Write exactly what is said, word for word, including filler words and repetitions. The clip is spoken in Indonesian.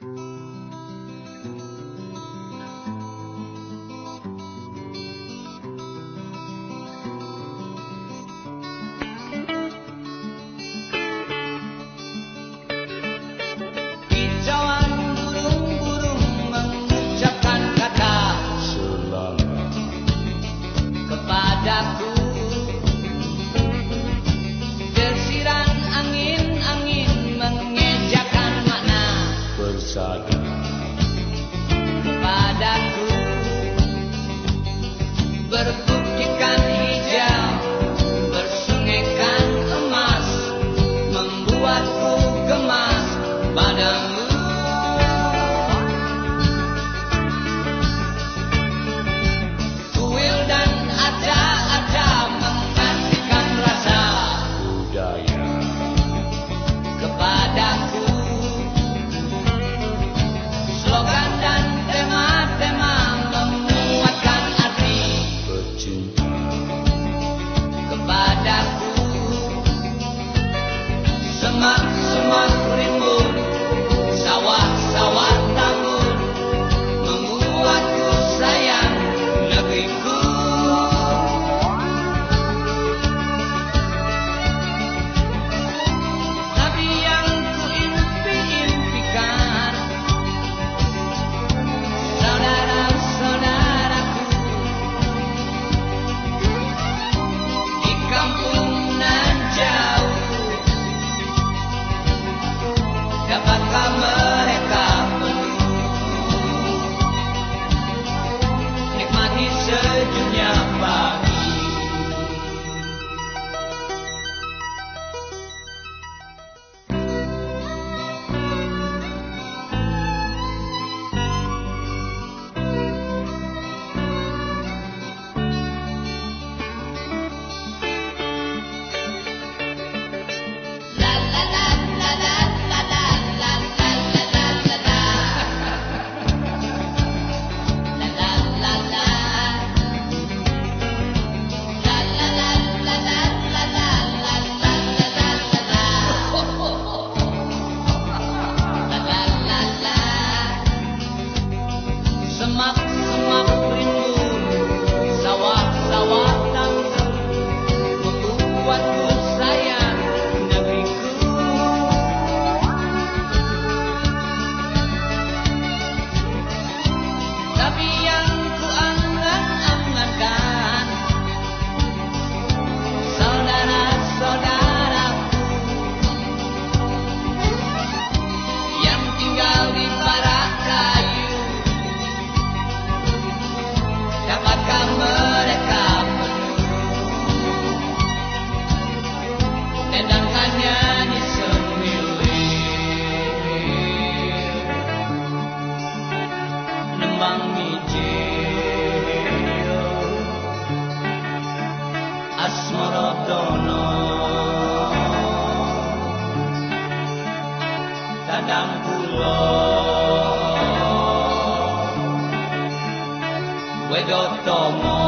Kepadaku berbuktikan hijau, bersungaikan emas, membuatku gemas padamu. Kuil dan aja-aja mengantikan rasa budaya kepadaku. Slogan dan tema-tema memuatkan arti bercinta kepadaku. Semak-semak rimbun, sawah-sawah tambun, membuatku sayang negeriku. Tapi yang ku impi-impikan, saudara-saudaraku, di kampung nan jauh, dapatkah mereka penuh nikmati sejuknya pagi? Semak-semak rimbun, sawah-sawah tambun, membuatku sayang negeriku. Tapi yang ku angan-angankan, saudara-saudaraku yang tinggal di barak kayu, dapatkah mereka penuh sedangkan nyanyi semilir nembang mijil asmorodono tadang pulo Wedotomo